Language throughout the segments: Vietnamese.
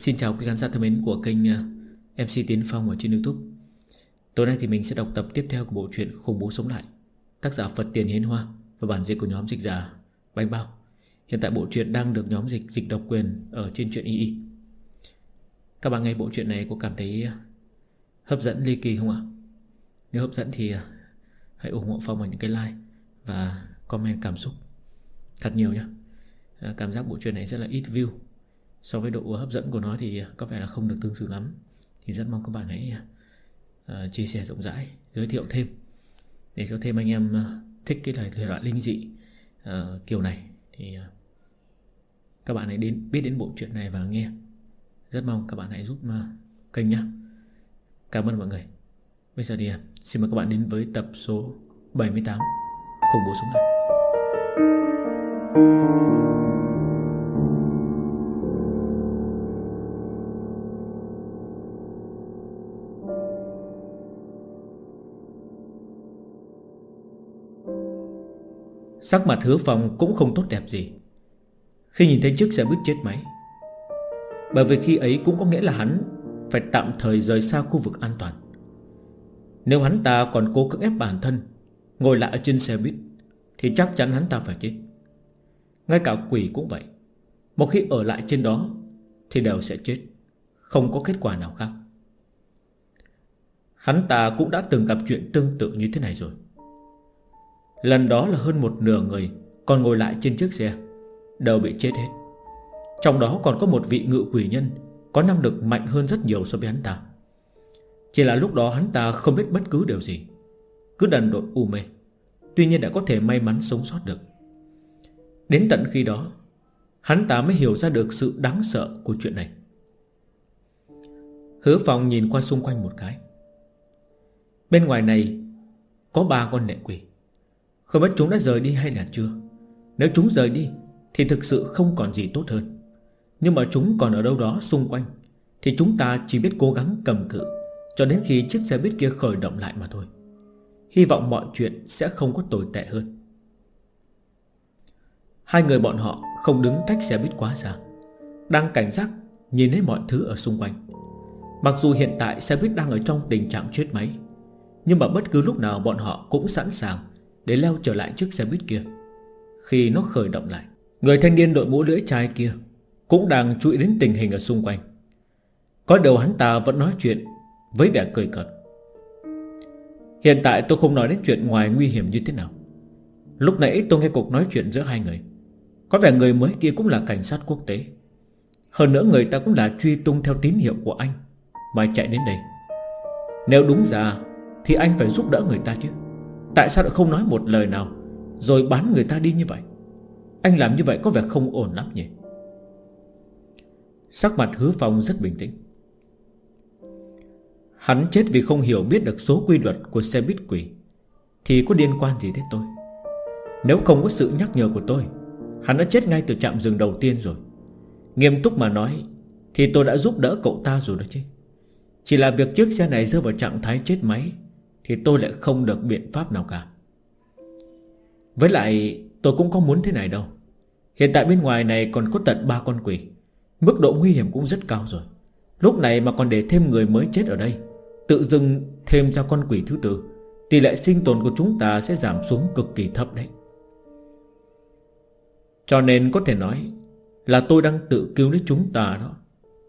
Xin chào quý khán giả thân mến của kênh MC Tiến Phong ở trên YouTube. Tối nay thì mình sẽ đọc tập tiếp theo của bộ truyện Khủng Bố Sống Lại, tác giả Phật Tiền Hiến Hoa và bản dịch của nhóm dịch giả Bánh Bao. Hiện tại bộ truyện đang được nhóm dịch độc quyền ở trên truyện YY. Các bạn nghe bộ truyện này có cảm thấy hấp dẫn ly kỳ không ạ? Nếu hấp dẫn thì hãy ủng hộ Phong bằng những cái like và comment cảm xúc thật nhiều nhé. Cảm giác bộ truyện này rất là ít view. So với độ hấp dẫn của nó thì có vẻ là không được tương xứng lắm. Thì rất mong các bạn hãy chia sẻ rộng rãi, giới thiệu thêm để cho thêm anh em thích cái thể loại linh dị kiểu này. Thì các bạn hãy biết đến bộ truyện này và nghe. Rất mong các bạn hãy giúp kênh nhé. Cảm ơn mọi người. Bây giờ thì xin mời các bạn đến với tập số 78 Khủng Bố Sống Lại. Sắc mặt Hứa Phong cũng không tốt đẹp gì khi nhìn thấy chiếc xe buýt chết máy. Bởi vì khi ấy cũng có nghĩa là hắn phải tạm thời rời xa khu vực an toàn. Nếu hắn ta còn cố cưỡng ép bản thân ngồi lại ở trên xe buýt thì chắc chắn hắn ta phải chết. Ngay cả quỷ cũng vậy, một khi ở lại trên đó thì đều sẽ chết, không có kết quả nào khác. Hắn ta cũng đã từng gặp chuyện tương tự như thế này rồi. Lần đó là hơn một nửa người còn ngồi lại trên chiếc xe đều bị chết hết. Trong đó còn có một vị ngự quỷ nhân có năng lực mạnh hơn rất nhiều so với hắn ta. Chỉ là lúc đó hắn ta không biết bất cứ điều gì, cứ đần độn u mê. Tuy nhiên đã có thể may mắn sống sót được. Đến tận khi đó hắn ta mới hiểu ra được sự đáng sợ của chuyện này. Hứa Phong nhìn qua xung quanh một cái. Bên ngoài này có 3 con lệ quỷ. Không biết chúng đã rời đi hay là chưa. Nếu chúng rời đi thì thực sự không còn gì tốt hơn. Nhưng mà chúng còn ở đâu đó xung quanh thì chúng ta chỉ biết cố gắng cầm cự cho đến khi chiếc xe buýt kia khởi động lại mà thôi. Hy vọng mọi chuyện sẽ không có tồi tệ hơn. Hai người bọn họ không đứng cách xe buýt quá xa, đang cảnh giác nhìn thấy mọi thứ ở xung quanh. Mặc dù hiện tại xe buýt đang ở trong tình trạng chết máy, nhưng mà bất cứ lúc nào bọn họ cũng sẵn sàng để leo trở lại chiếc xe buýt kia khi nó khởi động lại. Người thanh niên đội mũ lưỡi chai kia cũng đang chú ý đến tình hình ở xung quanh. Có điều hắn ta vẫn nói chuyện với vẻ cười cợt. Hiện tại tôi không nói đến chuyện ngoài nguy hiểm như thế nào. Lúc nãy tôi nghe cuộc nói chuyện giữa hai người. Có vẻ người mới kia cũng là cảnh sát quốc tế. Hơn nữa người ta cũng là truy tung theo tín hiệu của anh mà chạy đến đây. Nếu đúng ra thì anh phải giúp đỡ người ta chứ. Tại sao lại không nói một lời nào rồi bán người ta đi như vậy? Anh làm như vậy có vẻ không ổn lắm nhỉ. Sắc mặt Hứa Phong rất bình tĩnh. Hắn chết vì không hiểu biết được số quy luật của xe buýt quỷ thì có liên quan gì đến tôi? Nếu không có sự nhắc nhở của tôi, hắn đã chết ngay từ trạm dừng đầu tiên rồi. Nghiêm túc mà nói thì tôi đã giúp đỡ cậu ta rồi đó chứ. Chỉ là việc chiếc xe này rơi vào trạng thái chết máy thì tôi lại không được biện pháp nào cả. Với lại tôi cũng có muốn thế này đâu. Hiện tại bên ngoài này còn có tận 3 con quỷ. Mức độ nguy hiểm cũng rất cao rồi. Lúc này mà còn để thêm người mới chết ở đây, tự dưng thêm ra con quỷ thứ tư, tỷ lệ sinh tồn của chúng ta sẽ giảm xuống cực kỳ thấp đấy. Cho nên có thể nói là tôi đang tự cứu lấy chúng ta đó.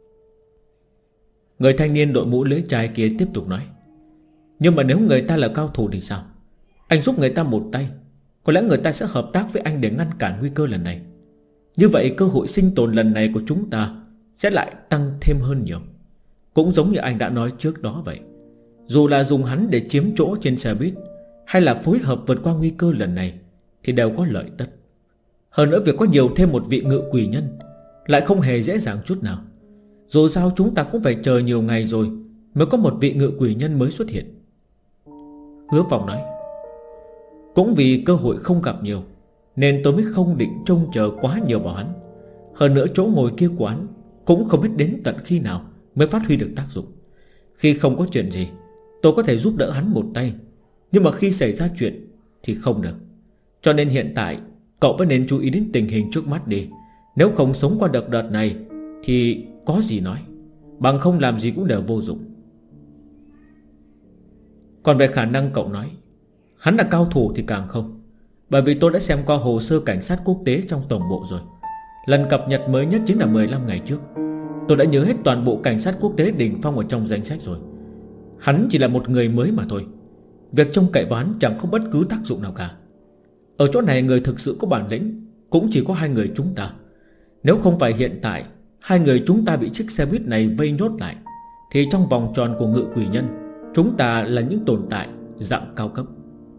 Người thanh niên đội mũ lưỡi chai kia tiếp tục nói. Nhưng mà nếu người ta là cao thủ thì sao? Anh giúp người ta một tay, có lẽ người ta sẽ hợp tác với anh để ngăn cản nguy cơ lần này. Như vậy cơ hội sinh tồn lần này của chúng ta sẽ lại tăng thêm hơn nhiều. Cũng giống như anh đã nói trước đó vậy. Dù là dùng hắn để chiếm chỗ trên xe buýt hay là phối hợp vượt qua nguy cơ lần này thì đều có lợi tất. Hơn nữa việc có nhiều thêm một vị ngự quỷ nhân lại không hề dễ dàng chút nào. Dù sao chúng ta cũng phải chờ nhiều ngày rồi mới có một vị ngự quỷ nhân mới xuất hiện. Hứa Phong nói. Cũng vì cơ hội không gặp nhiều nên tôi mới không định trông chờ quá nhiều vào hắn. Hơn nữa chỗ ngồi kia của hắn cũng không biết đến tận khi nào mới phát huy được tác dụng. Khi không có chuyện gì tôi có thể giúp đỡ hắn một tay, nhưng mà khi xảy ra chuyện thì không được. Cho nên hiện tại cậu vẫn nên chú ý đến tình hình trước mắt đi. Nếu không sống qua đợt này thì có gì nói, bằng không làm gì cũng đều vô dụng. Còn về khả năng cậu nói, hắn là cao thủ thì càng không. Bởi vì tôi đã xem qua hồ sơ cảnh sát quốc tế trong tổng bộ rồi. Lần cập nhật mới nhất chính là 15 ngày trước. Tôi đã nhớ hết toàn bộ cảnh sát quốc tế đỉnh phong ở trong danh sách rồi. Hắn chỉ là một người mới mà thôi. Việc trông cậy vào hắn chẳng có bất cứ tác dụng nào cả. Ở chỗ này người thực sự có bản lĩnh cũng chỉ có hai người chúng ta. Nếu không phải hiện tại hai người chúng ta bị chiếc xe buýt này vây nhốt lại, thì trong vòng tròn của Ngự Quỷ Nhân, chúng ta là những tồn tại dạng cao cấp.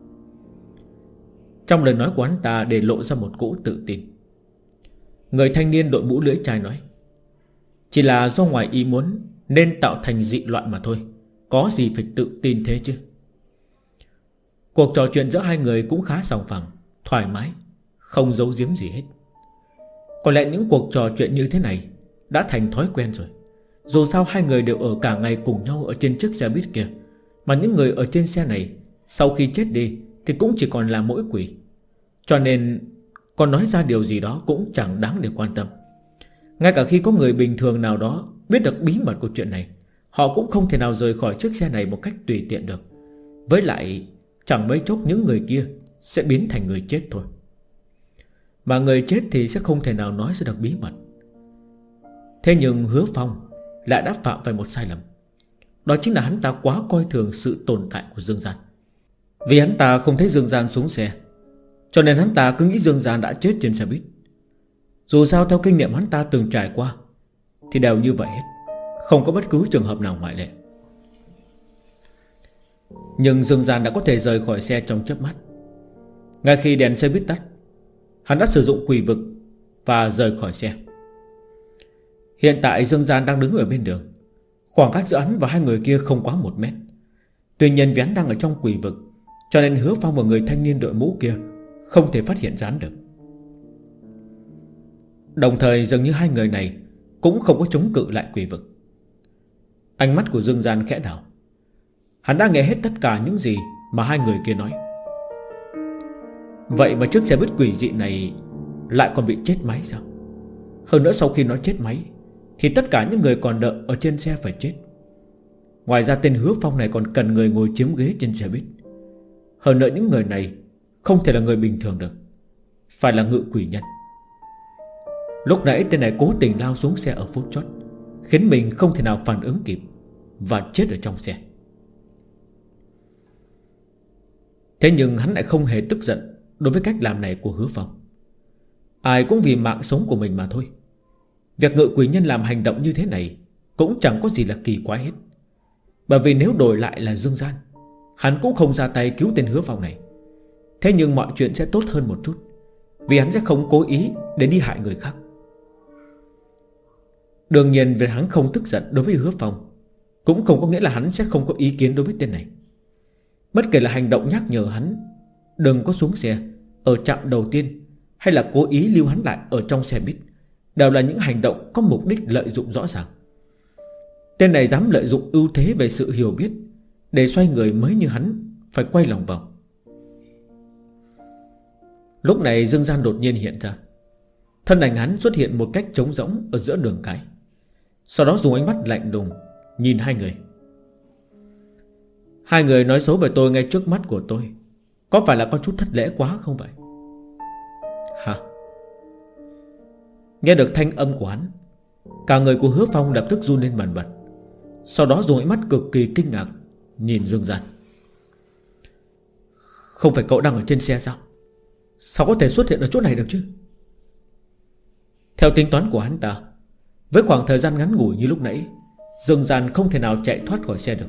Trong lời nói của hắn ta để lộ ra một cỗ tự tin. Người thanh niên đội mũ lưỡi chai nói, chỉ là do ngoài ý muốn nên tạo thành dị loạn mà thôi, có gì phải tự tin thế chứ. Cuộc trò chuyện giữa hai người cũng khá sòng phẳng, thoải mái, không giấu giếm gì hết. Có lẽ những cuộc trò chuyện như thế này đã thành thói quen rồi. Dù sao hai người đều ở cả ngày cùng nhau ở trên chiếc xe buýt kia, mà những người ở trên xe này sau khi chết đi thì cũng chỉ còn là mỗi quỷ. Cho nên còn nói ra điều gì đó cũng chẳng đáng để quan tâm. Ngay cả khi có người bình thường nào đó biết được bí mật của chuyện này, họ cũng không thể nào rời khỏi chiếc xe này một cách tùy tiện được. Với lại chẳng mấy chốc những người kia sẽ biến thành người chết thôi. Mà người chết thì sẽ không thể nào nói ra được bí mật. Thế nhưng Hứa Phong lại đã phạm phải một sai lầm. Đó chính là hắn ta quá coi thường sự tồn tại của Dương Gian. Vì hắn ta không thấy Dương Gian xuống xe, cho nên hắn ta cứ nghĩ Dương Gian đã chết trên xe buýt. Dù sao theo kinh nghiệm hắn ta từng trải qua thì đều như vậy hết, không có bất cứ trường hợp nào ngoại lệ. Nhưng Dương Gian đã có thể rời khỏi xe trong chớp mắt. Ngay khi đèn xe buýt tắt, hắn đã sử dụng quỷ vực và rời khỏi xe. Hiện tại Dương Gian đang đứng ở bên đường. Khoảng cách giữa hắn và hai người kia không quá 1 mét. Tuy nhiên vì hắn đang ở trong quỷ vực, cho nên Hứa Phong và người thanh niên đội mũ kia không thể phát hiện ra hắn được. Đồng thời dường như hai người này cũng không có chống cự lại quỷ vực. Ánh mắt của Dương Gian khẽ đảo. Hắn đã nghe hết tất cả những gì mà hai người kia nói. Vậy mà chiếc xe buýt quỷ dị này lại còn bị chết máy sao? Hơn nữa sau khi nó chết máy thì tất cả những người còn đợi ở trên xe phải chết. Ngoài ra tên Hứa Phong này còn cần người ngồi chiếm ghế trên xe buýt. Hơn nữa những người này không thể là người bình thường được, phải là Ngự Quỷ Nhân. Lúc nãy tên này cố tình lao xuống xe ở phút chót, khiến mình không thể nào phản ứng kịp và chết ở trong xe. Thế nhưng hắn lại không hề tức giận đối với cách làm này của Hứa Phong. Ai cũng vì mạng sống của mình mà thôi. Việc Ngự Quỷ Nhân làm hành động như thế này cũng chẳng có gì là kỳ quái hết. Bởi vì nếu đổi lại là Dương Gian, hắn cũng không ra tay cứu tên Hứa Phong này. Thế nhưng mọi chuyện sẽ tốt hơn một chút, vì hắn sẽ không cố ý để đi hại người khác. Đương nhiên việc hắn không tức giận đối với Hứa Phong cũng không có nghĩa là hắn sẽ không có ý kiến đối với tên này. Bất kể là hành động nhắc nhở hắn đừng có xuống xe ở trạm đầu tiên, hay là cố ý lưu hắn lại ở trong xe buýt, đều là những hành động có mục đích lợi dụng rõ ràng. Tên này dám lợi dụng ưu thế về sự hiểu biết để xoay người mới như hắn phải quay lòng vòng. Lúc này Dương Gian đột nhiên hiện ra. Thân ảnh hắn xuất hiện một cách trống rỗng ở giữa đường cái. Sau đó dùng ánh mắt lạnh lùng nhìn hai người. Hai người nói xấu về tôi ngay trước mắt của tôi, có phải là có chút thất lễ quá không vậy? Hả? Nghe được thanh âm của hắn, cả người của Hứa Phong lập tức run lên bần bật. Sau đó dùng ánh mắt cực kỳ kinh ngạc nhìn Dương Gian. Không phải cậu đang ở trên xe sao? Sao có thể xuất hiện ở chỗ này được chứ? Theo tính toán của hắn ta, với khoảng thời gian ngắn ngủi như lúc nãy, Dương Gian không thể nào chạy thoát khỏi xe được.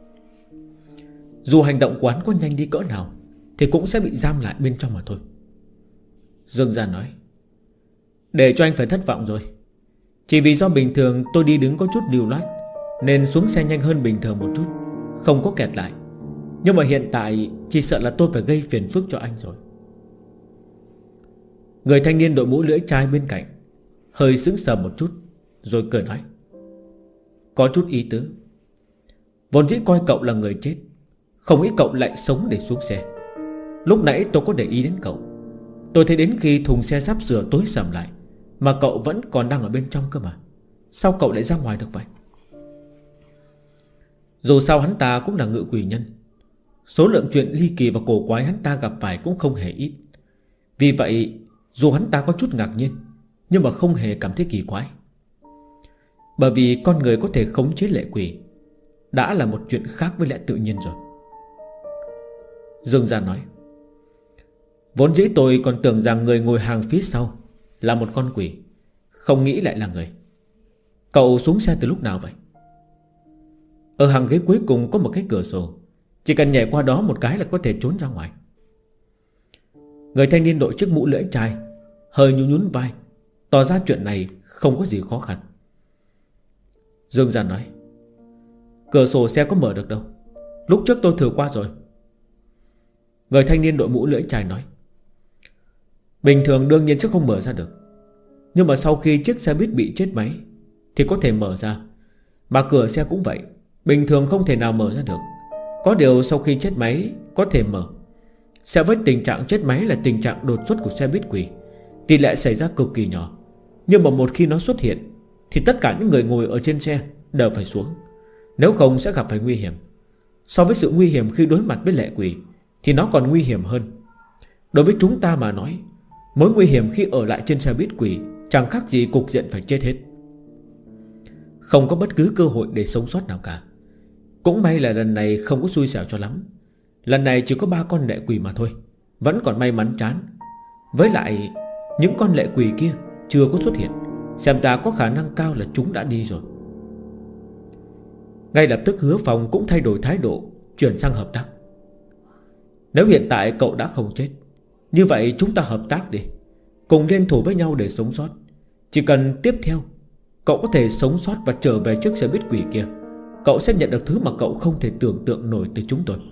Dù hành động của hắn có nhanh đi cỡ nào thì cũng sẽ bị giam lại bên trong mà thôi. Dương Gian nói, để cho anh phải thất vọng rồi. Chỉ vì do bình thường tôi đi đứng có chút lưu loát, nên xuống xe nhanh hơn bình thường một chút, không có kẹt lại. Nhưng mà hiện tại chỉ sợ là tôi phải gây phiền phức cho anh rồi. Người thanh niên đội mũ lưỡi chai bên cạnh hơi sững sờ một chút, rồi cười nói, có chút ý tứ. Vốn dĩ coi cậu là người chết, không nghĩ cậu lại sống để xuống xe. Lúc nãy tôi có để ý đến cậu. Tôi thấy đến khi thùng xe sắp sửa tối sầm lại mà cậu vẫn còn đang ở bên trong cơ mà. Sao cậu lại ra ngoài được vậy? Dù sao hắn ta cũng là ngự quỷ nhân, số lượng chuyện ly kỳ và cổ quái hắn ta gặp phải cũng không hề ít. Vì vậy dù hắn ta có chút ngạc nhiên, nhưng mà không hề cảm thấy kỳ quái. Bởi vì con người có thể khống chế lệ quỷ đã là một chuyện khác với lẽ tự nhiên rồi. Dương Gia nói: vốn dĩ tôi còn tưởng rằng người ngồi hàng phía sau là một con quỷ, không nghĩ lại là người. Cậu xuống xe từ lúc nào vậy? Ở hàng ghế cuối cùng có một cái cửa sổ, chỉ cần nhảy qua đó một cái là có thể trốn ra ngoài. Người thanh niên đội chiếc mũ lưỡi chai hơi nhún vai, tỏ ra chuyện này không có gì khó khăn. Dương Gia nói: cửa sổ xe có mở được đâu, lúc trước tôi thử qua rồi. Người thanh niên đội mũ lưỡi chai nói: bình thường đương nhiên sẽ không mở ra được, nhưng mà sau khi chiếc xe buýt bị chết máy thì có thể mở ra. Mà cửa xe cũng vậy, bình thường không thể nào mở ra được. Có điều sau khi chết máy có thể mở. Sẽ với tình trạng chết máy là tình trạng đột xuất của xe buýt quỷ, tỷ lệ xảy ra cực kỳ nhỏ. Nhưng mà một khi nó xuất hiện thì tất cả những người ngồi ở trên xe đều phải xuống, nếu không sẽ gặp phải nguy hiểm. So với sự nguy hiểm khi đối mặt với lệ quỷ thì nó còn nguy hiểm hơn. Đối với chúng ta mà nói, mối nguy hiểm khi ở lại trên xe buýt quỷ chẳng khác gì cục diện phải chết hết, không có bất cứ cơ hội để sống sót nào cả. Cũng may là lần này không có xui xẻo cho lắm. Lần này chỉ có 3 con lệ quỷ mà thôi, vẫn còn may mắn chán. Với lại những con lệ quỷ kia chưa có xuất hiện, xem ra có khả năng cao là chúng đã đi rồi. Ngay lập tức Hứa Phong cũng thay đổi thái độ, chuyển sang hợp tác. Nếu hiện tại cậu đã không chết, như vậy chúng ta hợp tác đi, cùng liên thủ với nhau để sống sót. Chỉ cần tiếp theo cậu có thể sống sót và trở về chiếc xe buýt quỷ kia, cậu sẽ nhận được thứ mà cậu không thể tưởng tượng nổi từ chúng tôi.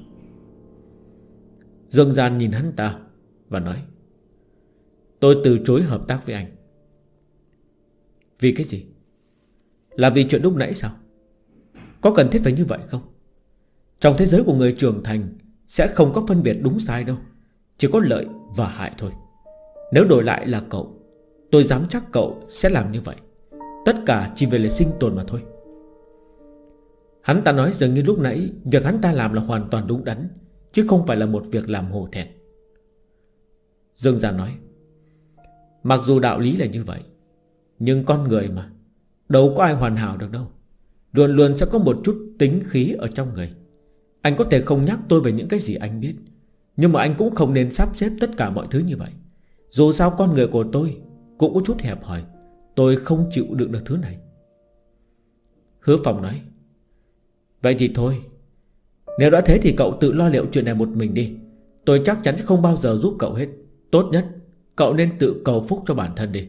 Dương Gian nhìn hắn ta và nói: tôi từ chối hợp tác với anh. Vì cái gì? Là vì chuyện lúc nãy sao? Có cần thiết phải như vậy không? Trong thế giới của người trưởng thành sẽ không có phân biệt đúng sai đâu, chỉ có lợi và hại thôi. Nếu đổi lại là cậu, tôi dám chắc cậu sẽ làm như vậy. Tất cả chỉ về là sinh tồn mà thôi. Hắn ta nói dường như lúc nãy việc hắn ta làm là hoàn toàn đúng đắn, chứ không phải là một việc làm hổ thẹn. Dương Gia nói: mặc dù đạo lý là như vậy, nhưng con người mà, đâu có ai hoàn hảo được đâu. Luôn luôn sẽ có một chút tính khí ở trong người. Anh có thể không nhắc tôi về những cái gì anh biết, nhưng mà anh cũng không nên sắp xếp tất cả mọi thứ như vậy. Dù sao con người của tôi cũng có chút hẹp hòi, tôi không chịu đựng được thứ này. Hứa Phong nói: vậy thì thôi, nếu đã thế thì cậu tự lo liệu chuyện này một mình đi. Tôi chắc chắn sẽ không bao giờ giúp cậu hết. Tốt nhất cậu nên tự cầu phúc cho bản thân đi.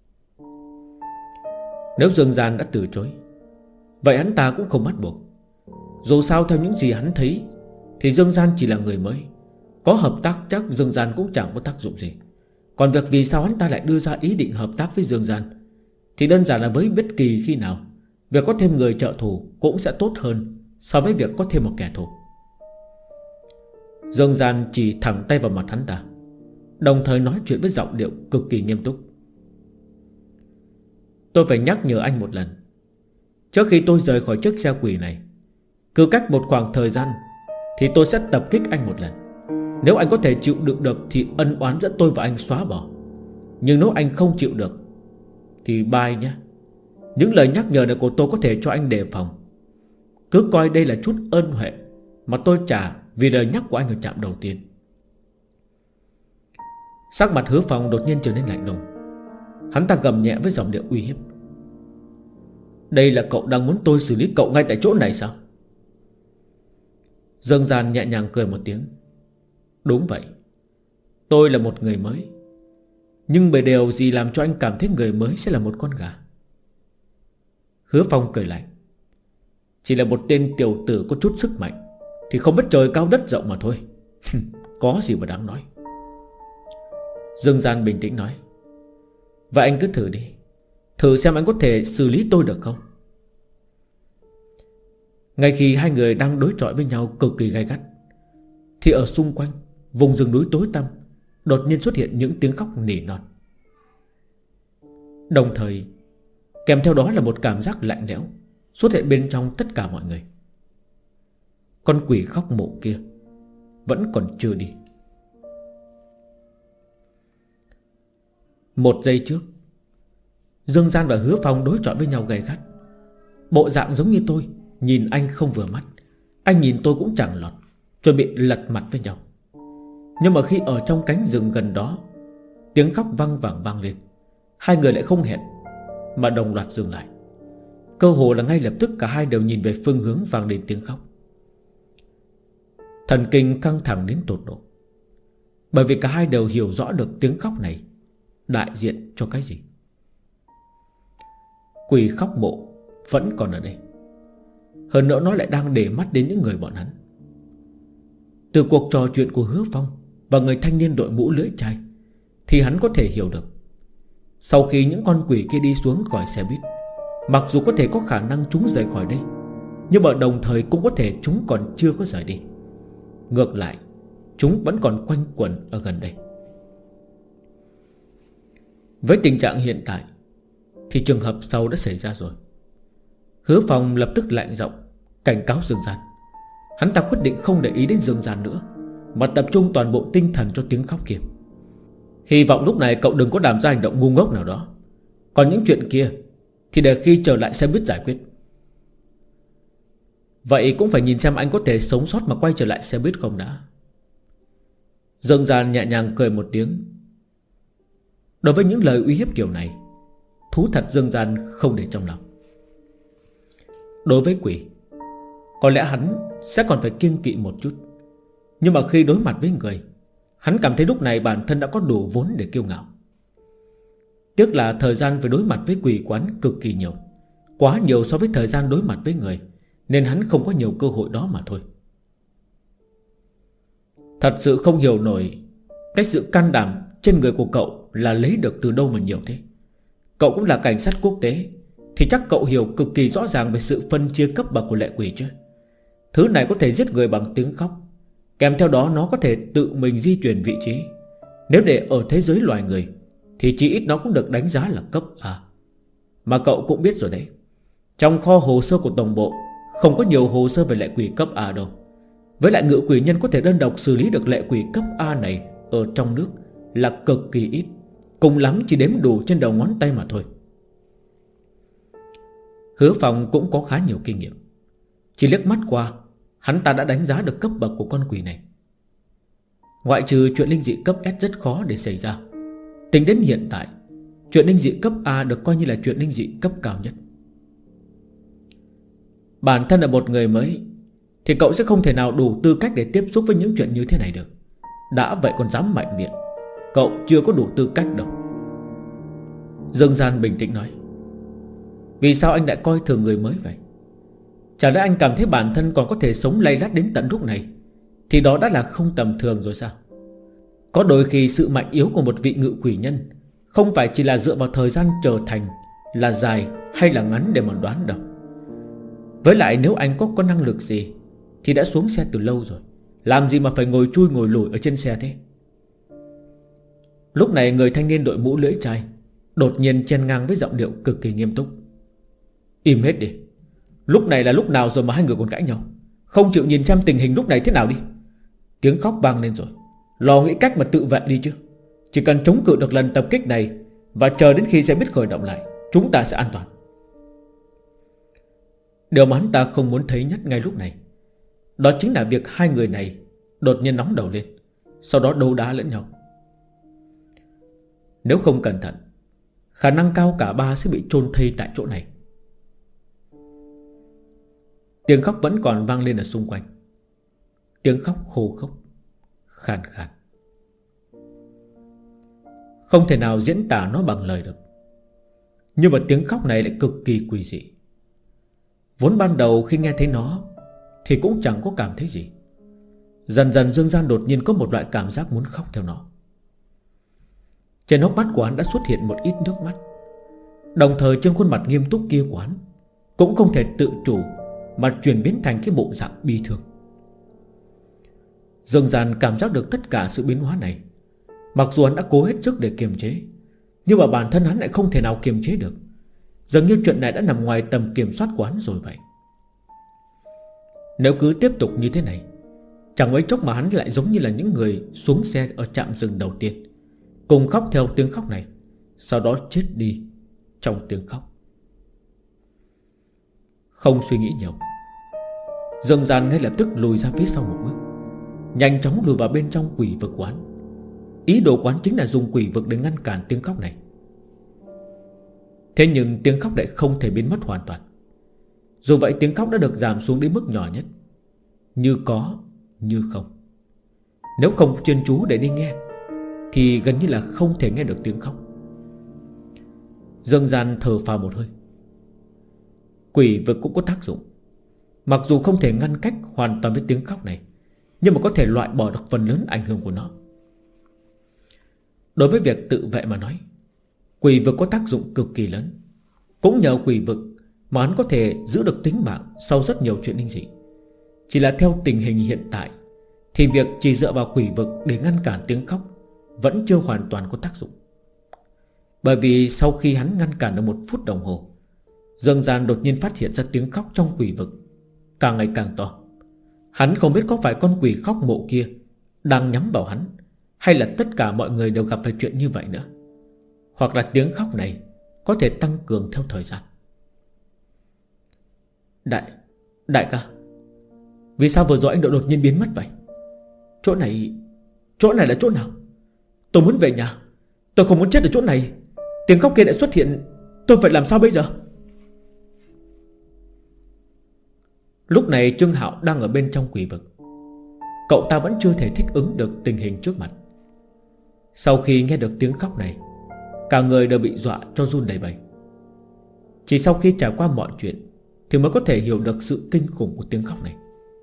Nếu Dương Gian đã từ chối, vậy hắn ta cũng không bắt buộc. Dù sao theo những gì hắn thấy thì Dương Gian chỉ là người mới, có hợp tác chắc Dương Gian cũng chẳng có tác dụng gì. Còn việc vì sao hắn ta lại đưa ra ý định hợp tác với Dương Gian thì đơn giản là với bất kỳ khi nào, việc có thêm người trợ thủ cũng sẽ tốt hơn so với việc có thêm một kẻ thù. Dương Gian chỉ thẳng tay vào mặt hắn ta, đồng thời nói chuyện với giọng điệu cực kỳ nghiêm túc. Tôi phải nhắc nhở anh một lần, trước khi tôi rời khỏi chiếc xe quỷ này, cứ cách một khoảng thời gian thì tôi sẽ tập kích anh một lần. Nếu anh có thể chịu đựng được thì ân oán giữa tôi và anh xóa bỏ. Nhưng nếu anh không chịu được thì bye nhé. Những lời nhắc nhở này của tôi có thể cho anh đề phòng. Cứ coi đây là chút ơn huệ mà tôi trả vì lời nhắc của anh ở trạm đầu tiên. Sắc mặt Hứa Phong đột nhiên trở nên lạnh lùng. Hắn ta gầm nhẹ với giọng điệu uy hiếp: đây là cậu đang muốn tôi xử lý cậu ngay tại chỗ này sao? Dương Gian nhẹ nhàng cười một tiếng: đúng vậy, tôi là một người mới, nhưng bởi điều gì làm cho anh cảm thấy người mới sẽ là một con gà? Hứa Phong cười lạnh: chỉ là một tên tiểu tử có chút sức mạnh thì không biết trời cao đất rộng mà thôi. Có gì mà đáng nói. Dương Gian bình tĩnh nói: vậy anh cứ thử đi, thử xem anh có thể xử lý tôi được không? Ngay khi hai người đang đối chọi với nhau cực kỳ gay gắt thì ở xung quanh vùng rừng núi tối tăm đột nhiên xuất hiện những tiếng khóc nỉ non. Đồng thời Kèm theo đó là một cảm giác lạnh lẽo xuất hiện bên trong tất cả mọi người. Con quỷ khóc mộ kia vẫn còn chưa đi. Một giây trước, Dương Gian và Hứa Phong đối chọi với nhau gay gắt. Bộ dạng giống như tôi, nhìn anh không vừa mắt, anh nhìn tôi cũng chẳng lọt, chuẩn bị lật mặt với nhau. Nhưng mà khi ở trong cánh rừng gần đó, tiếng khóc vang vẳng vang lên. Hai người lại không hẹn mà đồng loạt dừng lại. Cơ hồ là ngay lập tức cả hai đều nhìn về phương hướng vang lên tiếng khóc. Thần kinh căng thẳng đến tột độ, bởi vì cả hai đều hiểu rõ được tiếng khóc này đại diện cho cái gì. Quỷ khóc mộ vẫn còn ở đây. Hơn nữa nó lại đang để mắt đến những người bọn hắn. Từ cuộc trò chuyện của Hứa Phong và người thanh niên đội mũ lưỡi chai thì hắn có thể hiểu được, sau khi những con quỷ kia đi xuống khỏi xe buýt, mặc dù có thể có khả năng chúng rời khỏi đây, nhưng mà đồng thời cũng có thể chúng còn chưa có rời đi. Ngược lại, chúng vẫn còn quanh quẩn ở gần đây. Với tình trạng hiện tại thì trường hợp sau đã xảy ra rồi. Hứa Phong lập tức lạnh giọng cảnh cáo Dương Gian. Hắn ta quyết định không để ý đến Dương Gian nữa, mà tập trung toàn bộ tinh thần cho tiếng khóc kia. Hy vọng lúc này cậu đừng có làm ra hành động ngu ngốc nào đó. Còn những chuyện kia thì để khi trở lại xe buýt giải quyết. Vậy cũng phải nhìn xem anh có thể sống sót mà quay trở lại xe buýt không đã. Dương Gian nhẹ nhàng cười một tiếng. Đối với những lời uy hiếp kiểu này, thú thật Dương Gian không để trong lòng. Đối với quỷ, có lẽ hắn sẽ còn phải kiêng kỵ một chút, nhưng mà khi đối mặt với người, hắn cảm thấy lúc này bản thân đã có đủ vốn để kiêu ngạo. Tiếc là thời gian phải đối mặt với quỷ quán cực kỳ nhiều, quá nhiều so với thời gian đối mặt với người, nên hắn không có nhiều cơ hội đó mà thôi. Thật sự không hiểu nổi cách sự can đảm trên người của cậu là lấy được từ đâu mà nhiều thế. Cậu cũng là cảnh sát quốc tế, thì chắc cậu hiểu cực kỳ rõ ràng về sự phân chia cấp bậc của lệ quỷ chứ. Thứ này có thể giết người bằng tiếng khóc, kèm theo đó nó có thể tự mình di chuyển vị trí. Nếu để ở thế giới loài người thì chỉ ít nó cũng được đánh giá là cấp A. Mà cậu cũng biết rồi đấy, trong kho hồ sơ của tổng bộ không có nhiều hồ sơ về lệ quỷ cấp A đâu. Với lại ngự quỷ nhân có thể đơn độc xử lý được lệ quỷ cấp A này ở trong nước là cực kỳ ít, cùng lắm chỉ đếm đủ trên đầu ngón tay mà thôi. Hứa Phong cũng có khá nhiều kinh nghiệm. Chỉ liếc mắt qua, hắn ta đã đánh giá được cấp bậc của con quỷ này. Ngoại trừ chuyện linh dị cấp S rất khó để xảy ra, tính đến hiện tại, chuyện linh dị cấp A được coi như là chuyện linh dị cấp cao nhất. Bản thân là một người mới thì cậu sẽ không thể nào đủ tư cách để tiếp xúc với những chuyện như thế này được. Đã vậy còn dám mạnh miệng, cậu chưa có đủ tư cách đâu. Dương Gian bình tĩnh nói. Vì sao anh lại coi thường người mới vậy? Chả lẽ anh cảm thấy bản thân còn có thể sống lay lắt đến tận lúc này thì đó đã là không tầm thường rồi sao? Có đôi khi sự mạnh yếu của một vị ngự quỷ nhân không phải chỉ là dựa vào thời gian trở thành là dài hay là ngắn để mà đoán đâu. Với lại nếu anh có năng lực gì thì đã xuống xe từ lâu rồi, làm gì mà phải ngồi chui ngồi lủi ở trên xe thế? Lúc này người thanh niên đội mũ lưỡi chai đột nhiên chen ngang với giọng điệu cực kỳ nghiêm túc. Im hết đi. Lúc này là lúc nào rồi mà hai người còn cãi nhau? Không chịu nhìn xem tình hình lúc này thế nào đi. Tiếng khóc vang lên rồi, lo nghĩ cách mà tự vệ đi chứ. Chỉ cần chống cự được lần tập kích này và chờ đến khi xe buýt khởi động lại, chúng ta sẽ an toàn. Điều mà hắn ta không muốn thấy nhất ngay lúc này, đó chính là việc hai người này đột nhiên nóng đầu lên, sau đó đấu đá lẫn nhau. Nếu không cẩn thận, khả năng cao cả ba sẽ bị chôn thây tại chỗ này. Tiếng khóc vẫn còn vang lên ở xung quanh. Tiếng khóc khô khốc, khàn khàn, không thể nào diễn tả nó bằng lời được. Nhưng mà tiếng khóc này lại cực kỳ quỷ dị. Vốn ban đầu khi nghe thấy nó thì cũng chẳng có cảm thấy gì. Dần dần Dương Gian đột nhiên có một loại cảm giác muốn khóc theo nó. Trên hốc mắt của hắn đã xuất hiện một ít nước mắt. Đồng thời trên khuôn mặt nghiêm túc kia của hắn cũng không thể tự chủ mà chuyển biến thành cái bộ dạng bi thương. Dương Gian cảm giác được tất cả sự biến hóa này. Mặc dù hắn đã cố hết sức để kiềm chế, nhưng mà bản thân hắn lại không thể nào kiềm chế được. Dường như chuyện này đã nằm ngoài tầm kiểm soát của hắn rồi vậy. Nếu cứ tiếp tục như thế này, chẳng mấy chốc mà hắn lại giống như là những người xuống xe ở trạm dừng đầu tiên, cùng khóc theo tiếng khóc này, sau đó chết đi trong tiếng khóc. Không suy nghĩ nhiều, Dương Gian ngay lập tức lùi ra phía sau một bước, nhanh chóng lùi vào bên trong quỷ vực quán. Ý đồ quán chính là dùng quỷ vực để ngăn cản tiếng khóc này. Thế nhưng tiếng khóc lại không thể biến mất hoàn toàn. Dù vậy tiếng khóc đã được giảm xuống đến mức nhỏ nhất, như có như không. Nếu không chuyên chú để đi nghe thì gần như là không thể nghe được tiếng khóc. Dương Gian thở phào một hơi. Quỷ vực cũng có tác dụng. Mặc dù không thể ngăn cách hoàn toàn với tiếng khóc này, nhưng mà có thể loại bỏ được phần lớn ảnh hưởng của nó. Đối với việc tự vệ mà nói, quỷ vực có tác dụng cực kỳ lớn. Cũng nhờ quỷ vực mà hắn có thể giữ được tính mạng sau rất nhiều chuyện linh dị. Chỉ là theo tình hình hiện tại thì việc chỉ dựa vào quỷ vực để ngăn cản tiếng khóc vẫn chưa hoàn toàn có tác dụng. Bởi vì sau khi hắn ngăn cản được 1 phút đồng hồ, Dương Gian đột nhiên phát hiện ra tiếng khóc trong quỷ vực càng ngày càng to. Hắn không biết có phải con quỷ khóc mộ kia đang nhắm vào hắn, hay là tất cả mọi người đều gặp phải chuyện như vậy nữa, hoặc là tiếng khóc này có thể tăng cường theo thời gian. Đại ca, vì sao vừa rồi anh đột nhiên biến mất vậy? Chỗ này là chỗ nào? Tôi muốn về nhà. Tôi không muốn chết ở chỗ này. Tiếng khóc kia lại xuất hiện. Tôi phải làm sao bây giờ? Lúc này Trương Hạo đang ở bên trong quỷ vực. Cậu ta vẫn chưa thể thích ứng được tình hình trước mặt. Sau khi nghe được tiếng khóc này, cả người đều bị dọa cho run đầy bẩy. Chỉ sau khi trải qua mọi chuyện thì mới có thể hiểu được sự kinh khủng của tiếng khóc này.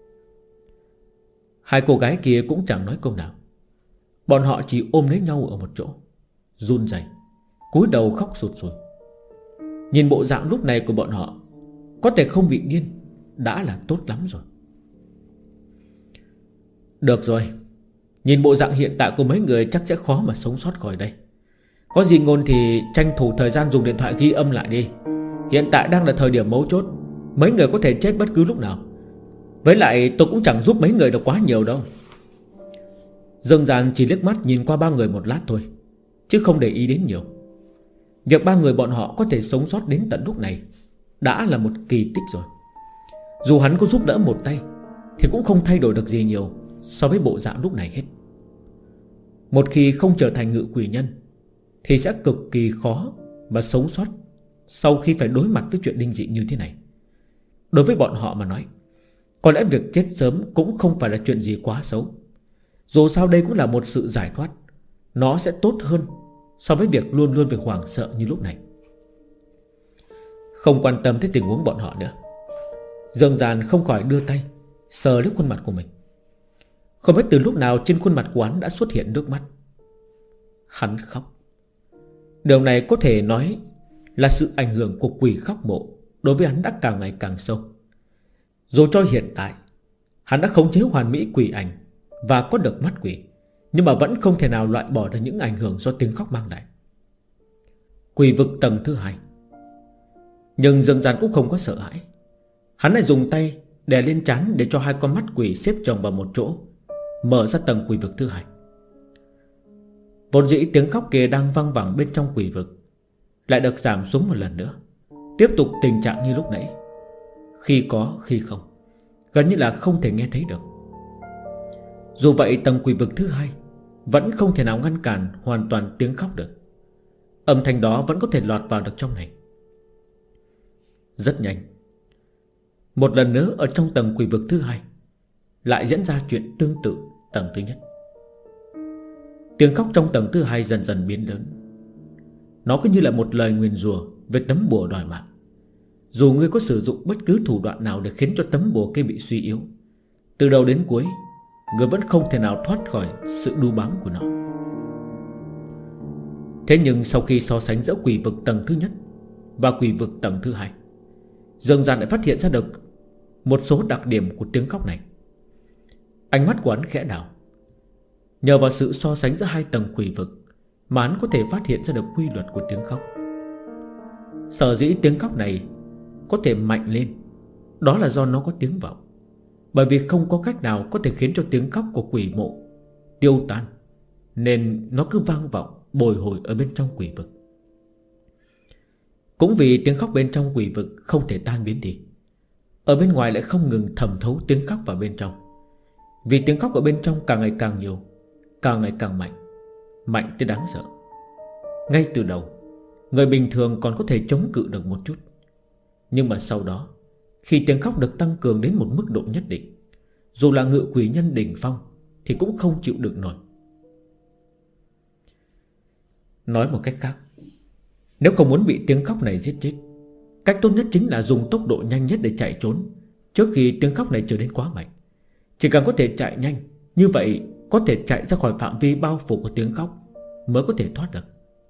Hai cô gái kia cũng chẳng nói câu nào. Bọn họ chỉ ôm lấy nhau ở một chỗ, run rẩy, cúi đầu khóc sụt sùi. Nhìn bộ dạng lúc này của bọn họ, có thể không bị điên đã là tốt lắm rồi. Được rồi, nhìn bộ dạng hiện tại của mấy người chắc sẽ khó mà sống sót khỏi đây. Có gì ngôn thì tranh thủ thời gian dùng điện thoại ghi âm lại đi. Hiện tại đang là thời điểm mấu chốt, mấy người có thể chết bất cứ lúc nào. Với lại tôi cũng chẳng giúp mấy người được quá nhiều đâu. Dương Gian chỉ liếc mắt nhìn qua 3 người một lát thôi, chứ không để ý đến nhiều. Việc 3 người bọn họ có thể sống sót đến tận lúc này đã là một kỳ tích rồi. Dù hắn có giúp đỡ một tay thì cũng không thay đổi được gì nhiều so với bộ dạng lúc này hết. Một khi không trở thành ngự quỷ nhân thì sẽ cực kỳ khó mà sống sót sau khi phải đối mặt với chuyện linh dị như thế này. Đối với bọn họ mà nói, có lẽ việc chết sớm cũng không phải là chuyện gì quá xấu. Dù sao đây cũng là một sự giải thoát. Nó sẽ tốt hơn so với việc luôn luôn phải hoảng sợ như lúc này. Không quan tâm tới tình huống bọn họ nữa, Dương Gian không khỏi đưa tay sờ lấy khuôn mặt của mình. Không biết từ lúc nào trên khuôn mặt của hắn đã xuất hiện nước mắt. Hắn khóc. Điều này có thể nói là sự ảnh hưởng của quỷ khóc mộ đối với hắn đã càng ngày càng sâu. Dù cho hiện tại hắn đã khống chế hoàn mỹ quỷ ảnh và có được mắt quỷ, nhưng mà vẫn không thể nào loại bỏ được những ảnh hưởng do tiếng khóc mang lại. Quỷ vực tầng thứ 2. Nhưng Dương Gian cũng không có sợ hãi. Hắn lại dùng tay đè lên trán để cho 2 con mắt quỷ xếp chồng vào một chỗ, mở ra tầng quỷ vực thứ 2. Vốn dĩ tiếng khóc kia đang vang vẳng bên trong quỷ vực lại được giảm xuống một lần nữa, tiếp tục tình trạng như lúc nãy, khi có khi không, gần như là không thể nghe thấy được. Dù vậy tầng quỷ vực thứ 2 vẫn không thể nào ngăn cản hoàn toàn tiếng khóc được. Âm thanh đó vẫn có thể lọt vào được trong này. Rất nhanh, một lần nữa ở trong tầng quỷ vực thứ 2 lại diễn ra chuyện tương tự tầng thứ nhất. Tiếng khóc trong tầng thứ 2 dần dần biến lớn. Nó cứ như là một lời nguyền rủa về tấm bùa đòi mạng. Dù ngươi có sử dụng bất cứ thủ đoạn nào để khiến cho tấm bùa kia bị suy yếu, từ đầu đến cuối ngươi vẫn không thể nào thoát khỏi sự đu bám của nó. Thế nhưng sau khi so sánh giữa quỷ vực tầng thứ nhất và quỷ vực tầng thứ 2, Dương Gian lại phát hiện ra được một số đặc điểm của tiếng khóc này. Ánh mắt của hắn khẽ đảo. Nhờ vào sự so sánh giữa 2 tầng quỷ vực mà hắn có thể phát hiện ra được quy luật của tiếng khóc. Sở dĩ tiếng khóc này có thể mạnh lên, đó là do nó có tiếng vọng. Bởi vì không có cách nào có thể khiến cho tiếng khóc của quỷ mộ tiêu tan, nên nó cứ vang vọng bồi hồi ở bên trong quỷ vực. Cũng vì tiếng khóc bên trong quỷ vực không thể tan biến đi, ở bên ngoài lại không ngừng thẩm thấu tiếng khóc vào bên trong. Vì tiếng khóc ở bên trong càng ngày càng nhiều, càng ngày càng mạnh, mạnh tới đáng sợ. Ngay từ đầu, người bình thường còn có thể chống cự được một chút, nhưng mà sau đó, khi tiếng khóc được tăng cường đến một mức độ nhất định, dù là ngự quỷ nhân đỉnh phong thì cũng không chịu được nổi. Nói một cách khác, nếu không muốn bị tiếng khóc này giết chết, cách tốt nhất chính là dùng tốc độ nhanh nhất để chạy trốn trước khi tiếng khóc này trở nên quá mạnh. Chỉ cần có thể chạy nhanh, như vậy có thể chạy ra khỏi phạm vi bao phủ của tiếng khóc mới có thể thoát được.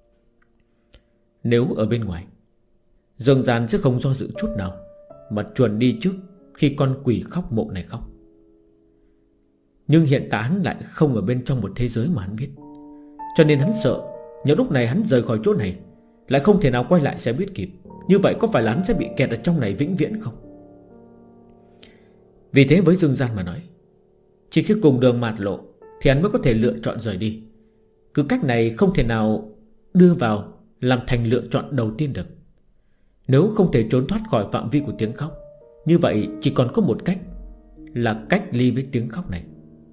Nếu ở bên ngoài, Dương Gian sẽ không do dự chút nào mà chuồn đi trước khi con quỷ khóc mộ này khóc. Nhưng hiện tại hắn lại không ở bên trong một thế giới mà hắn biết, cho nên hắn sợ nếu lúc này hắn rời khỏi chỗ này lại không thể nào quay lại sẽ biết kịp. Như vậy có phải là hắn sẽ bị kẹt ở trong này vĩnh viễn không? Vì thế với Dương Gian mà nói, chỉ khi cùng đường mạt lộ thì hắn mới có thể lựa chọn rời đi. Cứ cách này không thể nào đưa vào làm thành lựa chọn đầu tiên được. Nếu không thể trốn thoát khỏi phạm vi của tiếng khóc, như vậy chỉ còn có một cách, là cách ly với tiếng khóc này.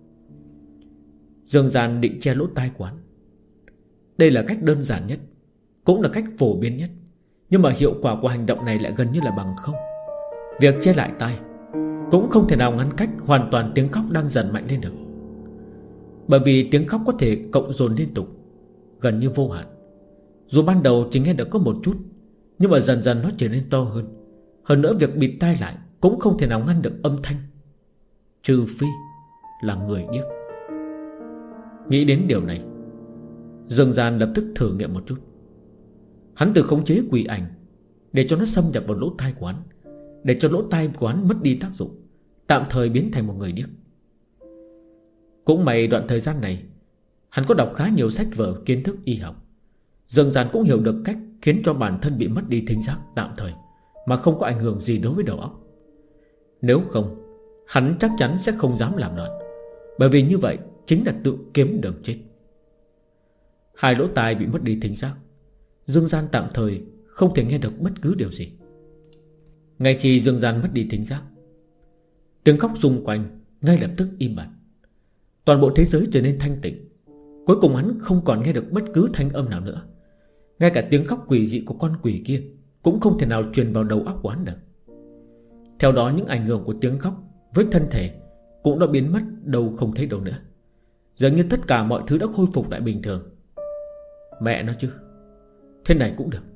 Dương Gian định che lỗ tai quán. Đây là cách đơn giản nhất, cũng là cách phổ biến nhất, nhưng mà hiệu quả của hành động này lại gần như là bằng không. Việc che lại tai cũng không thể nào ngăn cách hoàn toàn tiếng khóc đang dần mạnh lên được. Bởi vì tiếng khóc có thể cộng dồn liên tục, gần như vô hạn. Dù ban đầu chỉ nghe được có một chút, nhưng mà dần dần nó trở nên to hơn. Hơn nữa việc bịt tai lại cũng không thể nào ngăn được âm thanh, trừ phi là người điếc. Nghĩ đến điều này, Dương Gian lập tức thử nghiệm một chút. Hắn từ khống chế quỷ ảnh để cho nó xâm nhập vào lỗ tai của hắn, để cho lỗ tai của hắn mất đi tác dụng, tạm thời biến thành một người điếc. Cũng may đoạn thời gian này hắn có đọc khá nhiều sách vở kiến thức y học. Dương Gian cũng hiểu được cách khiến cho bản thân bị mất đi thính giác tạm thời, mà không có ảnh hưởng gì đối với đầu óc. Nếu không, hắn chắc chắn sẽ không dám làm loạn, bởi vì như vậy chính là tự kiếm đường chết. Hai lỗ tai bị mất đi thính giác, Dương Gian tạm thời không thể nghe được bất cứ điều gì. Ngay khi Dương Gian mất đi thính giác, tiếng khóc xung quanh ngay lập tức im bặt. Toàn bộ thế giới trở nên thanh tịnh. Cuối cùng hắn không còn nghe được bất cứ thanh âm nào nữa. Ngay cả tiếng khóc quỷ dị của con quỷ kia cũng không thể nào truyền vào đầu óc của hắn được. Theo đó những ảnh hưởng của tiếng khóc với thân thể cũng đã biến mất đâu không thấy đâu nữa. Dường như tất cả mọi thứ đã khôi phục lại bình thường. Mẹ nó chứ, thế này cũng được.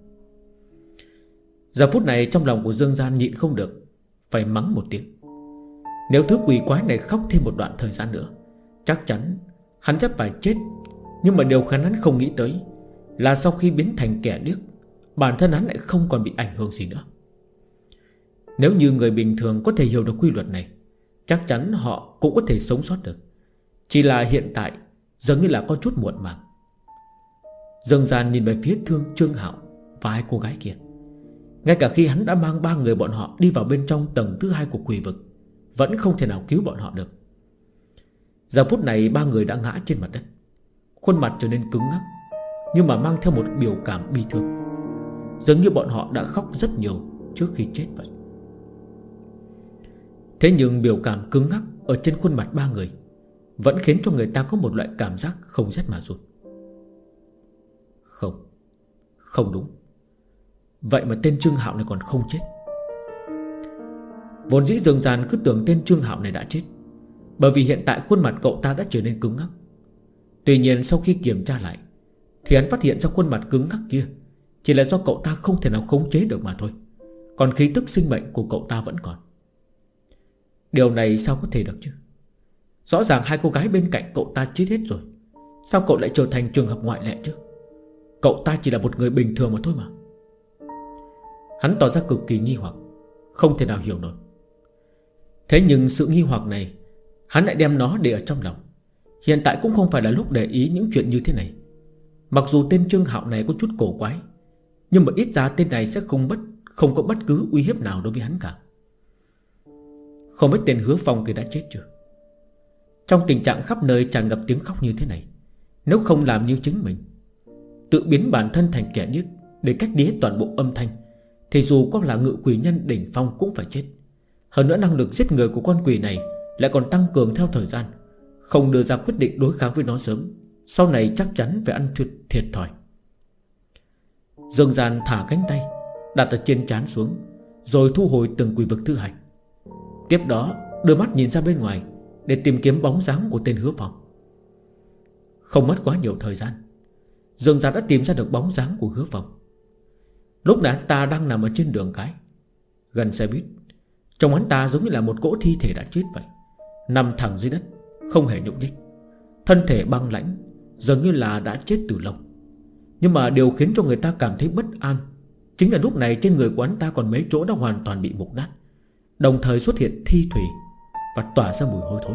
Giờ phút này trong lòng của Dương Gian nhịn không được, phải mắng một tiếng. Nếu thứ quỷ quái này khóc thêm một đoạn thời gian nữa, chắc chắn hắn chắc phải chết. Nhưng mà điều khiến hắn không nghĩ tới là sau khi biến thành kẻ điếc, bản thân hắn lại không còn bị ảnh hưởng gì nữa. Nếu như người bình thường có thể hiểu được quy luật này, chắc chắn họ cũng có thể sống sót được. Chỉ là hiện tại dường như là có chút muộn màng. Dương Gian nhìn về phía Trương Hạo và hai cô gái kia. Ngay cả khi hắn đã mang ba người bọn họ đi vào bên trong tầng thứ 2 của quỷ vực, vẫn không thể nào cứu bọn họ được. Giờ phút này ba người đã ngã trên mặt đất, khuôn mặt trở nên cứng ngắc, nhưng mà mang theo một biểu cảm bi thương, dường như bọn họ đã khóc rất nhiều trước khi chết vậy. Thế nhưng biểu cảm cứng ngắc ở trên khuôn mặt ba người vẫn khiến cho người ta có một loại cảm giác không rét mà run. Không đúng. Vậy mà tên Trương Hạo này còn không chết. Vốn dĩ Dương Gian cứ tưởng tên Trương Hạo này đã chết, bởi vì hiện tại khuôn mặt cậu ta đã trở nên cứng ngắc. Tuy nhiên sau khi kiểm tra lại thì hắn phát hiện ra khuôn mặt cứng ngắc kia chỉ là do cậu ta không thể nào khống chế được mà thôi, còn khí tức sinh mệnh của cậu ta vẫn còn. Điều này sao có thể được chứ? Rõ ràng hai cô gái bên cạnh cậu ta chết hết rồi, sao cậu lại trở thành trường hợp ngoại lệ chứ? Cậu ta chỉ là một người bình thường mà thôi mà. Hắn tỏ ra cực kỳ nghi hoặc, không thể nào hiểu nổi. Thế nhưng sự nghi hoặc này hắn lại đem nó để ở trong lòng. Hiện tại cũng không phải là lúc để ý những chuyện như thế này. Mặc dù tên Trương Hạo này có chút cổ quái, Nhưng mà ít ra tên này sẽ không có bất cứ uy hiếp nào đối với hắn cả. Không biết tên Hứa Phong kia đã chết chưa? Trong tình trạng khắp nơi tràn ngập tiếng khóc như thế này, nếu không làm như chính mình, tự biến bản thân thành kẻ điếc để cách đi hết toàn bộ âm thanh, thì dù có là ngự quỷ nhân đỉnh phong cũng phải chết. Hơn nữa năng lực giết người của con quỷ này lại còn tăng cường theo thời gian. Không đưa ra quyết định đối kháng với nó sớm, sau này chắc chắn phải ăn thiệt thòi. Dương Gian thả cánh tay đặt ở trên trán xuống, rồi thu hồi từng quỷ vực thứ hai. Tiếp đó đưa mắt nhìn ra bên ngoài để tìm kiếm bóng dáng của tên Hứa Phong. Không mất quá nhiều thời gian, Dương Gian đã tìm ra được bóng dáng của Hứa Phong. Lúc này hắn ta đang nằm ở trên đường cái gần xe buýt. Trông hắn ta giống như là một cỗ thi thể đã chết vậy, nằm thẳng dưới đất, không hề nhúc nhích, thân thể băng lãnh, dường như là đã chết từ lâu. Nhưng mà điều khiến cho người ta cảm thấy bất an chính là lúc này trên người của hắn ta còn mấy chỗ đã hoàn toàn bị mục nát, đồng thời xuất hiện thi thủy và tỏa ra mùi hôi thối.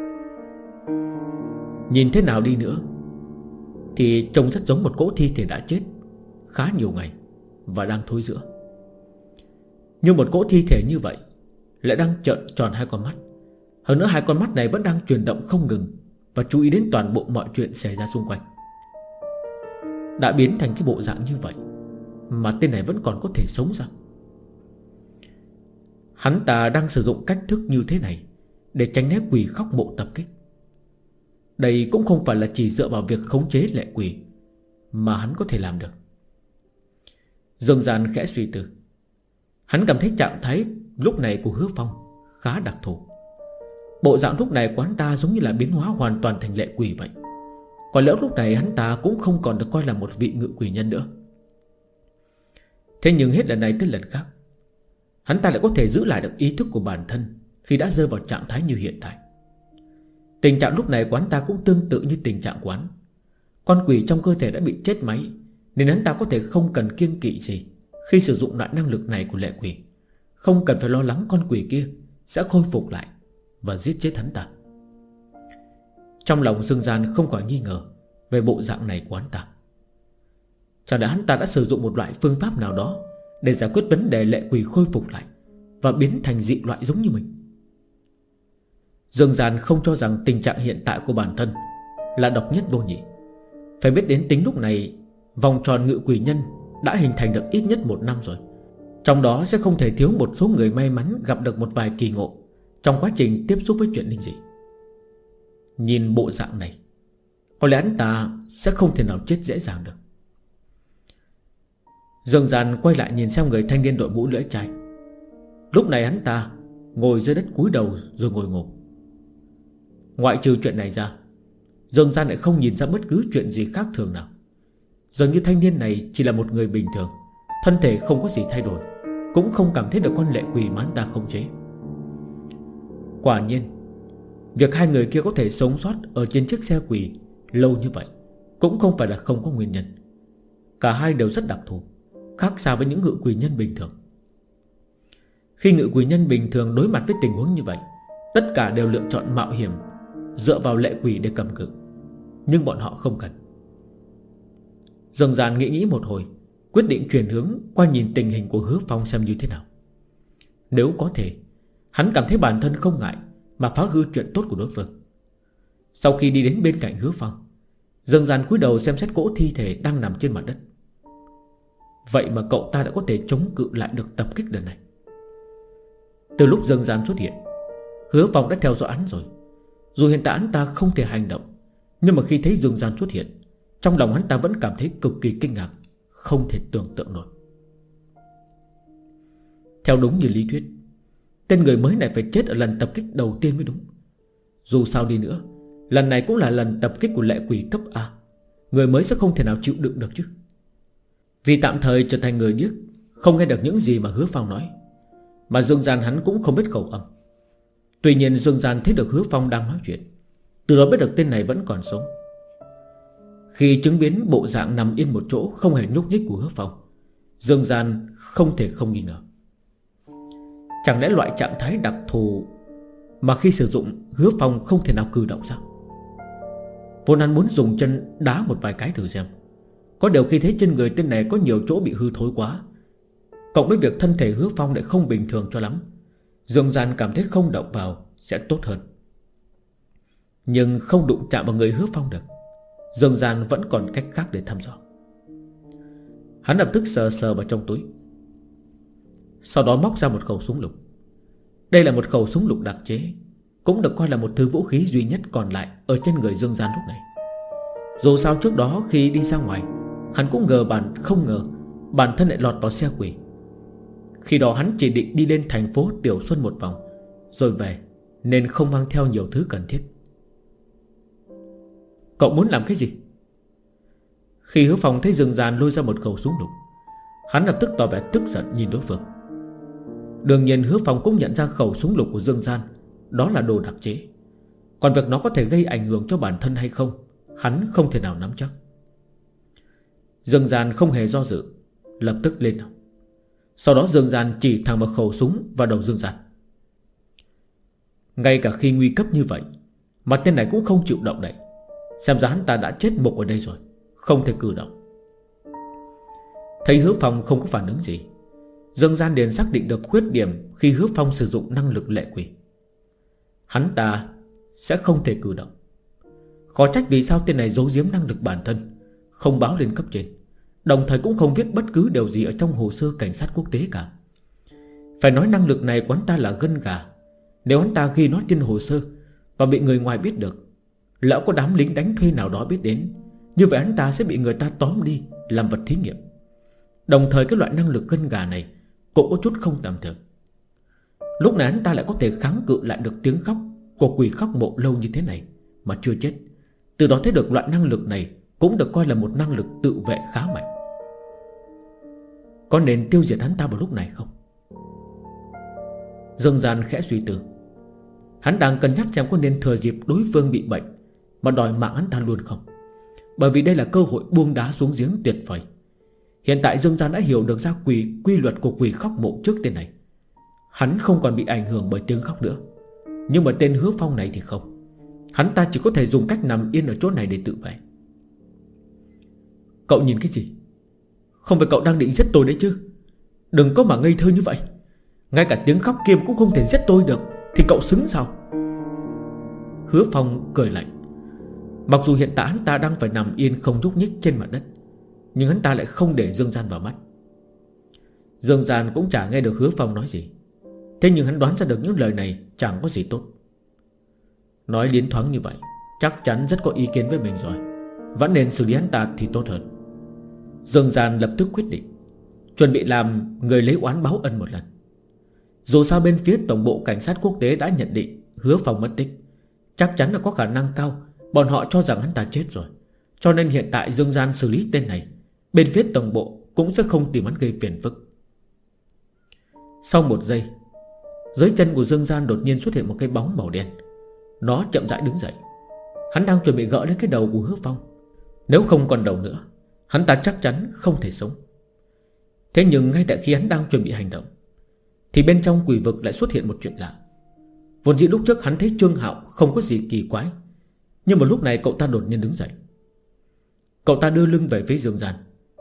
Nhìn thế nào đi nữa thì trông rất giống một cỗ thi thể đã chết khá nhiều ngày và đang thối rữa. Nhưng một cỗ thi thể như vậy lại đang trợn tròn hai con mắt. Hơn nữa hai con mắt này vẫn đang chuyển động không ngừng và chú ý đến toàn bộ mọi chuyện xảy ra xung quanh. Đã biến thành cái bộ dạng như vậy mà tên này vẫn còn có thể sống sao? Hắn ta đang sử dụng cách thức như thế này để tránh né quỷ khóc mộ tập kích. Đây cũng không phải là chỉ dựa vào việc khống chế lệ quỷ mà hắn có thể làm được. Dương Gian khẽ suy tư. Hắn cảm thấy trạng thái lúc này của Hứa Phong khá đặc thù. Bộ dạng lúc này của hắn ta giống như là biến hóa hoàn toàn thành lệ quỷ vậy. Có lẽ lúc này hắn ta cũng không còn được coi là một vị ngự quỷ nhân nữa. Thế nhưng hết lần này tới lần khác, hắn ta lại có thể giữ lại được ý thức của bản thân khi đã rơi vào trạng thái như hiện tại. Tình trạng lúc này của hắn ta cũng tương tự như tình trạng của hắn. Con quỷ trong cơ thể đã bị chết máy, nên hắn ta có thể không cần kiêng kỵ gì khi sử dụng loại năng lực này của lệ quỷ. Không cần phải lo lắng con quỷ kia sẽ khôi phục lại và giết chết hắn ta. Trong lòng Dương Gian không khỏi nghi ngờ về bộ dạng này của hắn ta. Chẳng lẽ hắn ta đã sử dụng một loại phương pháp nào đó để giải quyết vấn đề lệ quỷ khôi phục lại và biến thành dị loại giống như mình? Dương Gian không cho rằng tình trạng hiện tại của bản thân là độc nhất vô nhị. Phải biết đến tính lúc này, vòng tròn ngự quỷ nhân đã hình thành được ít nhất 1 năm rồi. Trong đó sẽ không thể thiếu một số người may mắn gặp được một vài kỳ ngộ trong quá trình tiếp xúc với chuyện linh dị. Nhìn bộ dạng này, có lẽ hắn ta sẽ không thể nào chết dễ dàng được. Dương Gian quay lại nhìn xem người thanh niên đội mũ lưỡi chai. Lúc này hắn ta ngồi dưới đất cúi đầu rồi ngồi ngộp. Ngoại trừ chuyện này ra, Dương Gian lại không nhìn ra bất cứ chuyện gì khác thường nào. Dường như thanh niên này chỉ là một người bình thường, thân thể không có gì thay đổi, cũng không cảm thấy được con lệ quỷ mà hắn ta khống chế. Quả nhiên, việc hai người kia có thể sống sót ở trên chiếc xe quỷ lâu như vậy cũng không phải là không có nguyên nhân. Cả hai đều rất đặc thù, khác xa với những ngự quỷ nhân bình thường. Khi ngự quỷ nhân bình thường đối mặt với tình huống như vậy, tất cả đều lựa chọn mạo hiểm, dựa vào lệ quỷ để cầm cự. Nhưng bọn họ không cần. Dương Gian nghĩ một hồi, quyết định chuyển hướng qua nhìn tình hình của Hứa Phong xem như thế nào. Nếu có thể, hắn cảm thấy bản thân không ngại mà phá hư chuyện tốt của đối phương. Sau khi đi đến bên cạnh Hứa Phong, Dương Gian cúi đầu xem xét cỗ thi thể đang nằm trên mặt đất. Vậy mà cậu ta đã có thể chống cự lại được tập kích lần này. Từ lúc Dương Gian xuất hiện, Hứa Phong đã theo dõi hắn rồi. Dù hiện tại hắn ta không thể hành động, nhưng mà khi thấy Dương Gian xuất hiện, trong lòng hắn ta vẫn cảm thấy cực kỳ kinh ngạc, không thể tưởng tượng nổi. Theo đúng như lý thuyết, tên người mới này phải chết ở lần tập kích đầu tiên mới đúng. Dù sao đi nữa, lần này cũng là lần tập kích của lệ quỷ cấp A, người mới sẽ không thể nào chịu đựng được chứ. Vì tạm thời trở thành người điếc, không nghe được những gì mà Hứa Phong nói, mà Dương Gian hắn cũng không biết khẩu âm. Tuy nhiên Dương Gian thấy được Hứa Phong đang nói chuyện, từ đó biết được tên này vẫn còn sống. Khi chứng kiến bộ dạng nằm yên một chỗ không hề nhúc nhích của Hứa Phong, Dương Gian không thể không nghi ngờ. Chẳng lẽ loại trạng thái đặc thù mà khi sử dụng Hứa Phong không thể nào cử động sao? Vốn hắn muốn dùng chân đá một vài cái thử xem, Có điều khi thấy trên người tên này có nhiều chỗ bị hư thối quá, cộng với việc thân thể Hứa Phong lại không bình thường cho lắm, Dương Gian cảm thấy không động vào sẽ tốt hơn. Nhưng không đụng chạm vào người Hứa Phong được, Dương Gian vẫn còn cách khác để thăm dò. Hắn lập tức sờ sờ vào trong túi, sau đó móc ra một khẩu súng lục. Đây là một khẩu súng lục đặc chế, cũng được coi là một thứ vũ khí duy nhất còn lại ở trên người Dương Gian lúc này. Dù sao trước đó khi đi ra ngoài, hắn cũng không ngờ bản thân lại lọt vào xe quỷ. Khi đó hắn chỉ định đi lên thành phố Tiểu Xuân một vòng rồi về, nên không mang theo nhiều thứ cần thiết. Cậu muốn làm cái gì? Khi Hứa Phong thấy Dương Gian lôi ra một khẩu súng lục, hắn lập tức tỏ vẻ tức giận nhìn đối phương. Đương nhiên Hứa Phong cũng nhận ra khẩu súng lục của Dương Gian đó là đồ đặc chế, còn việc nó có thể gây ảnh hưởng cho bản thân hay không, hắn không thể nào nắm chắc. Dương Gian không hề do dự, lập tức lên nào. Sau đó Dương Gian chỉ thẳng vào khẩu súng vào đầu Dương Gian. Ngay cả khi nguy cấp như vậy mà tên này cũng không chịu động đậy, xem ra hắn ta đã chết mục ở đây rồi, không thể cử động. Thấy Hứa Phong không có phản ứng gì, Dương Gian liền xác định được khuyết điểm khi Hứa Phong sử dụng năng lực lệ quỷ. Hắn ta sẽ không thể cử động. Khó trách vì sao tên này giấu giếm năng lực bản thân, không báo lên cấp trên, đồng thời cũng không viết bất cứ điều gì ở trong hồ sơ cảnh sát quốc tế cả. Phải nói năng lực này của hắn ta là gân gà. Nếu hắn ta ghi nó trên hồ sơ và bị người ngoài biết được, lỡ có đám lính đánh thuê nào đó biết đến, như vậy hắn ta sẽ bị người ta tóm đi làm vật thí nghiệm. Đồng thời cái loại năng lực gân gà này cũng có chút không tầm thường. Lúc này hắn ta lại có thể kháng cự lại được tiếng khóc của quỷ khóc mộ lâu như thế này mà chưa chết. Từ đó thấy được loại năng lực này cũng được coi là một năng lực tự vệ khá mạnh. Có nên tiêu diệt hắn ta vào lúc này không? Dương Gian khẽ suy tư. Hắn đang cân nhắc xem có nên thừa dịp đối phương bị bệnh mà đòi mạng hắn ta luôn không. Bởi vì đây là cơ hội buông đá xuống giếng tuyệt vời. Hiện tại Dương Gian đã hiểu được ra quy luật của quỷ khóc mộ trước tên này. Hắn không còn bị ảnh hưởng bởi tiếng khóc nữa. Nhưng mà tên Hứa Phong này thì không. Hắn ta chỉ có thể dùng cách nằm yên ở chỗ này để tự vệ. Cậu nhìn cái gì? Không phải cậu đang định giết tôi đấy chứ? Đừng có mà ngây thơ như vậy. Ngay cả tiếng khóc kia cũng không thể giết tôi được, thì cậu xứng sao? Hứa Phong cười lạnh. Mặc dù hiện tại hắn ta đang phải nằm yên không nhúc nhích trên mặt đất, nhưng hắn ta lại không để Dương Gian vào mắt. Dương Gian cũng chả nghe được Hứa Phong nói gì, thế nhưng hắn đoán ra được những lời này chẳng có gì tốt. Nói liến thoáng như vậy chắc chắn rất có ý kiến với mình rồi, vẫn nên xử lý hắn ta thì tốt hơn. Dương Gian lập tức quyết định chuẩn bị làm người lấy oán báo ân một lần. Dù sao bên phía tổng bộ cảnh sát quốc tế đã nhận định Hứa Phong mất tích, chắc chắn là có khả năng cao bọn họ cho rằng hắn ta chết rồi. Cho nên hiện tại Dương Gian xử lý tên này, bên phía tổng bộ cũng sẽ không tìm hắn gây phiền phức. Sau một giây, dưới chân của Dương Gian đột nhiên xuất hiện một cái bóng màu đen. Nó chậm rãi đứng dậy. Hắn đang chuẩn bị gỡ lên cái đầu của Hứa Phong. Nếu không còn đầu nữa, hắn ta chắc chắn không thể sống. Thế nhưng ngay tại khi hắn đang chuẩn bị hành động, thì bên trong quỷ vực lại xuất hiện một chuyện lạ. Vốn dĩ lúc trước hắn thấy Trương Hạo không có gì kỳ quái, nhưng mà lúc này cậu ta đột nhiên đứng dậy. Cậu ta đưa lưng về phía Dương Gian,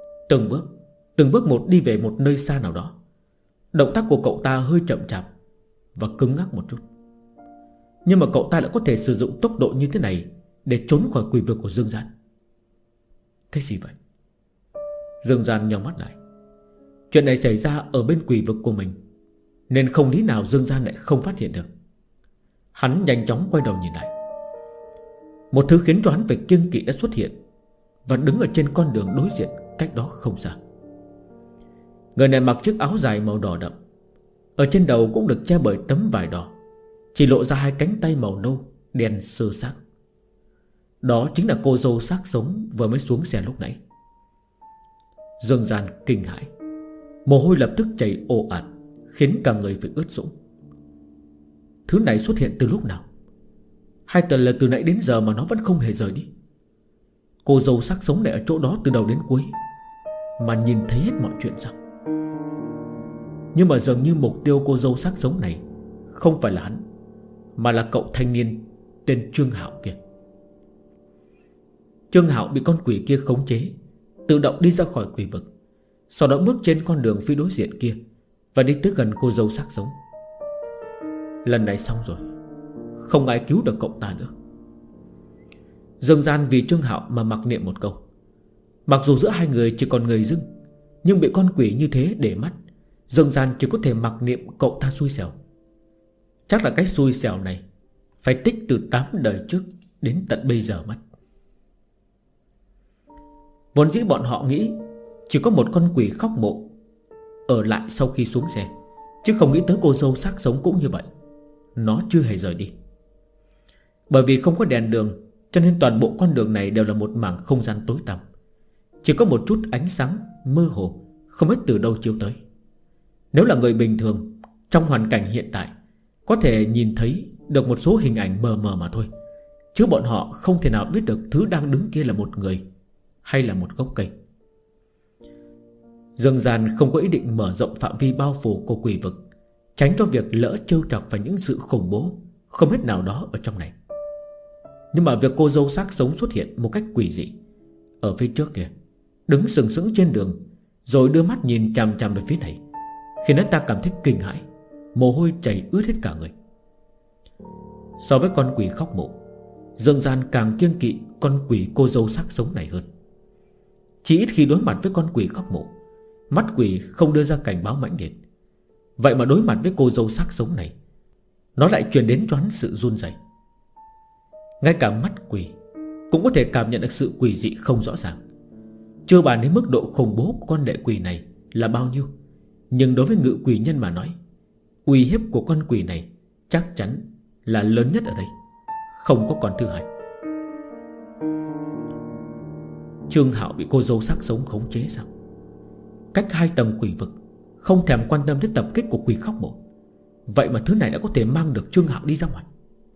từng bước một đi về một nơi xa nào đó. Động tác của cậu ta hơi chậm chạp và cứng ngắc một chút. Nhưng mà cậu ta lại có thể sử dụng tốc độ như thế này để trốn khỏi quỷ vực của Dương Gian. Cái gì vậy? Dương Gian nhắm mắt lại. Chuyện này xảy ra ở bên quỷ vực của mình, nên không lý nào Dương Gian lại không phát hiện được. Hắn nhanh chóng quay đầu nhìn lại. Một thứ khiến cho hắn phải kiêng kỵ đã xuất hiện và đứng ở trên con đường đối diện cách đó không xa. Người này mặc chiếc áo dài màu đỏ đậm, ở trên đầu cũng được che bởi tấm vải đỏ, chỉ lộ ra hai cánh tay màu nâu đen sơ xác. Đó chính là cô dâu xác sống vừa mới xuống xe lúc nãy. Dương Gian kinh hãi, mồ hôi lập tức chảy ồ ạt, khiến cả người phải ướt sũng. Thứ này xuất hiện từ lúc nào? 2 tuần là từ nãy đến giờ mà nó vẫn không hề rời đi. Cô dâu xác sống này ở chỗ đó từ đầu đến cuối, mà nhìn thấy hết mọi chuyện sao? Nhưng mà dường như mục tiêu cô dâu xác sống này không phải là hắn, mà là cậu thanh niên tên Trương Hạo kia. Trương Hạo bị con quỷ kia khống chế, tự động đi ra khỏi quỷ vực, sau đó bước trên con đường phía đối diện kia và đi tới gần cô dâu xác sống. Lần này xong rồi, không ai cứu được cậu ta nữa. Dương Gian vì Trương Hạo mà mặc niệm một câu. Mặc dù giữa hai người chỉ còn người dưng, nhưng bị con quỷ như thế để mắt, Dương Gian chỉ có thể mặc niệm cậu ta xui xẻo. Chắc là cái xui xẻo này phải tích từ 8 đời trước đến tận bây giờ mất. Vốn dĩ bọn họ nghĩ chỉ có một con quỷ khóc mộ ở lại sau khi xuống xe, chứ không nghĩ tới cô dâu xác sống cũng như vậy. Nó chưa hề rời đi. Bởi vì không có đèn đường, cho nên toàn bộ con đường này đều là một mảng không gian tối tăm. Chỉ có một chút ánh sáng mơ hồ, không biết từ đâu chiếu tới. Nếu là người bình thường, trong hoàn cảnh hiện tại, có thể nhìn thấy được một số hình ảnh mờ mờ mà thôi, chứ bọn họ không thể nào biết được thứ đang đứng kia là một người hay là một gốc cây. Dương Gian không có ý định mở rộng phạm vi bao phủ của quỷ vực, tránh cho việc lỡ trêu chọc vào những sự khủng bố không hết nào đó ở trong này. Nhưng mà việc cô dâu xác sống xuất hiện một cách quỷ dị ở phía trước kia, đứng sừng sững trên đường, rồi đưa mắt nhìn chằm chằm về phía này, khiến hắn ta cảm thấy kinh hãi, mồ hôi chảy ướt hết cả người. So với con quỷ khóc mộ, Dương Gian càng kiêng kỵ con quỷ cô dâu xác sống này hơn. Chỉ ít khi đối mặt với con quỷ khóc mộ, mắt quỷ không đưa ra cảnh báo mãnh liệt. Vậy mà đối mặt với cô dâu xác sống này, nó lại truyền đến cho hắn sự run rẩy. Ngay cả mắt quỷ cũng có thể cảm nhận được sự quỷ dị không rõ ràng. Chưa bàn đến mức độ khủng bố của con lệ quỷ này là bao nhiêu, nhưng đối với ngự quỷ nhân mà nói, uy hiếp của con quỷ này chắc chắn là lớn nhất ở đây, không có con thứ hai. Trương Hạo bị cô dâu xác sống khống chế sao? Cách 2 tầng quỷ vực, không thèm quan tâm đến tập kích của quỷ khóc mộ. Vậy mà thứ này đã có thể mang được Trương Hạo đi ra ngoài.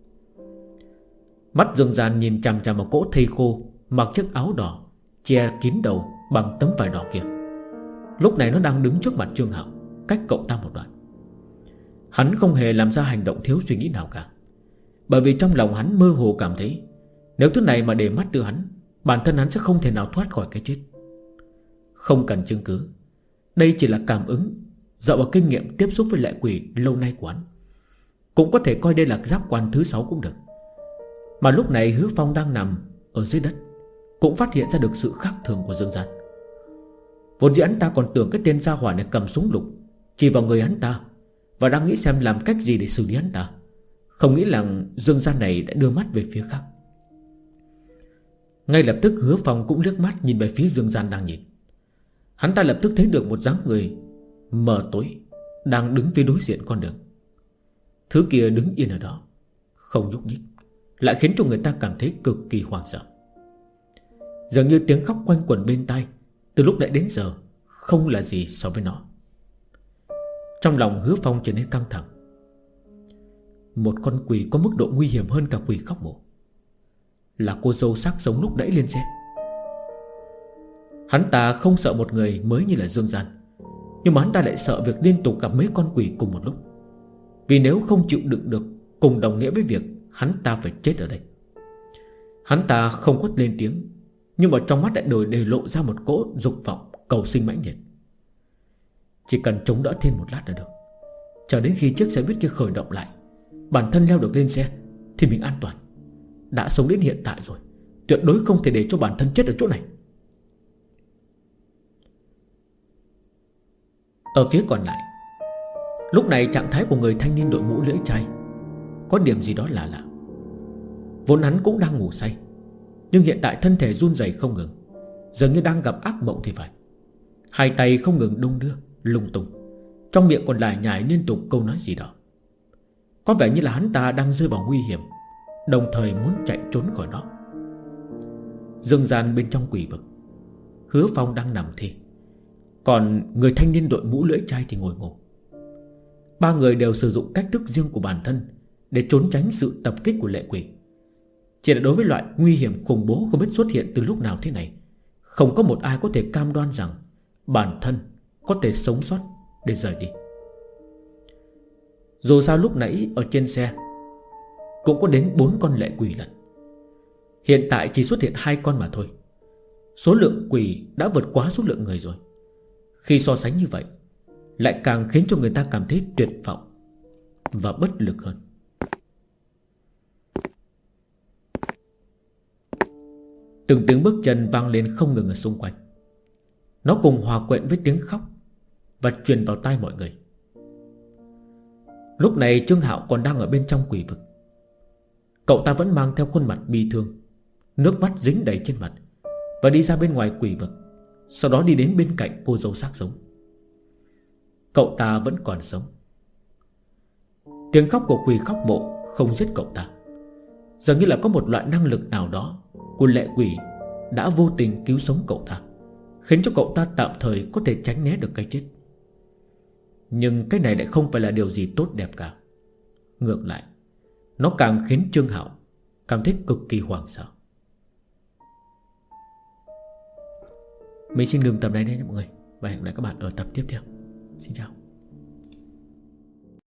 Mắt Dương Gian nhìn chằm chằm vào cỗ thây khô mặc chiếc áo đỏ che kín đầu bằng tấm vải đỏ kia. Lúc này nó đang đứng trước mặt Trương Hạo, cách cậu ta một đoạn. Hắn không hề làm ra hành động thiếu suy nghĩ nào cả, bởi vì trong lòng hắn mơ hồ cảm thấy, nếu thứ này mà để mắt từ hắn, bản thân hắn sẽ không thể nào thoát khỏi cái chết. Không cần chứng cứ, đây chỉ là cảm ứng dựa vào kinh nghiệm tiếp xúc với lệ quỷ lâu nay của hắn. Cũng có thể coi đây là giác quan thứ 6 cũng được. Mà lúc này Hứa Phong đang nằm ở dưới đất, cũng phát hiện ra được sự khác thường của Dương Gian. Vốn dĩ hắn ta còn tưởng cái tên gia hỏa này cầm súng lục chỉ vào người hắn ta, và đang nghĩ xem làm cách gì để xử lý hắn ta. Không nghĩ rằng Dương Gian này đã đưa mắt về phía khác. Ngay lập tức Hứa Phong cũng liếc mắt nhìn về phía Dương Gian đang nhìn. Hắn ta lập tức thấy được một dáng người mờ tối đang đứng phía đối diện con đường. Thứ kia đứng yên ở đó, không nhúc nhích, lại khiến cho người ta cảm thấy cực kỳ hoảng sợ. Dường như tiếng khóc quanh quẩn bên tai từ lúc nãy đến giờ không là gì so với nó. Trong lòng Hứa Phong trở nên căng thẳng. Một con quỷ có mức độ nguy hiểm hơn cả quỷ khóc mộ, là cô dâu xác sống lúc nãy lên xe. Hắn ta không sợ một người mới như là Dương Gian, nhưng mà hắn ta lại sợ việc liên tục gặp mấy con quỷ cùng một lúc. Vì nếu không chịu đựng được, cùng đồng nghĩa với việc hắn ta phải chết ở đây. Hắn ta không có lên tiếng, nhưng mà trong mắt lại đều lộ ra một cỗ dục vọng cầu sinh mãnh liệt. Chỉ cần chống đỡ thêm một lát là được, chờ đến khi chiếc xe buýt kia khởi động lại, bản thân leo được lên xe thì mình an toàn. Đã sống đến hiện tại rồi, tuyệt đối không thể để cho bản thân chết ở chỗ này. Ở phía còn lại, lúc này trạng thái của người thanh niên đội mũ lưỡi chai có điểm gì đó lạ lạ. Vốn hắn cũng đang ngủ say, nhưng hiện tại thân thể run rẩy không ngừng, dường như đang gặp ác mộng thì phải. Hai tay không ngừng đung đưa lung tung, trong miệng còn lải nhải liên tục câu nói gì đó. Có vẻ như là hắn ta đang rơi vào nguy hiểm, đồng thời muốn chạy trốn khỏi nó. Dương Gian bên trong quỷ vực, Hứa Phong đang nằm thi, còn người thanh niên đội mũ lưỡi chai thì ngồi ngủ. Ba người đều sử dụng cách thức riêng của bản thân để trốn tránh sự tập kích của lệ quỷ. Chỉ là đối với loại nguy hiểm khủng bố không biết xuất hiện từ lúc nào thế này, không có một ai có thể cam đoan rằng bản thân có thể sống sót để rời đi. Dù sao lúc nãy ở trên xe cũng có đến 4 con lệ quỷ lận, hiện tại chỉ xuất hiện 2 con mà thôi. số lượng quỷ đã vượt quá số lượng người rồi. Khi so sánh như vậy, lại càng khiến cho người ta cảm thấy tuyệt vọng và bất lực hơn. Từng tiếng bước chân vang lên không ngừng ở xung quanh. Nó cùng hòa quyện với tiếng khóc và truyền vào tai mọi người. Lúc này Trương Hạo còn đang ở bên trong quỷ vực. Cậu ta vẫn mang theo khuôn mặt bi thương, nước mắt dính đầy trên mặt, và đi ra bên ngoài quỷ vực. Sau đó đi đến bên cạnh cô dâu xác sống. Cậu ta vẫn còn sống. Tiếng khóc của quỷ khóc mộ không giết cậu ta. Dường như là có một loại năng lực nào đó của lệ quỷ đã vô tình cứu sống cậu ta, khiến cho cậu ta tạm thời có thể tránh né được cái chết. Nhưng cái này lại không phải là điều gì tốt đẹp cả. Ngược lại, nó càng khiến Trương Hạo cảm thấy cực kỳ hoảng sợ. Mình xin ngừng tập này đây nha mọi người, và hẹn gặp lại các bạn ở tập tiếp theo. Xin chào.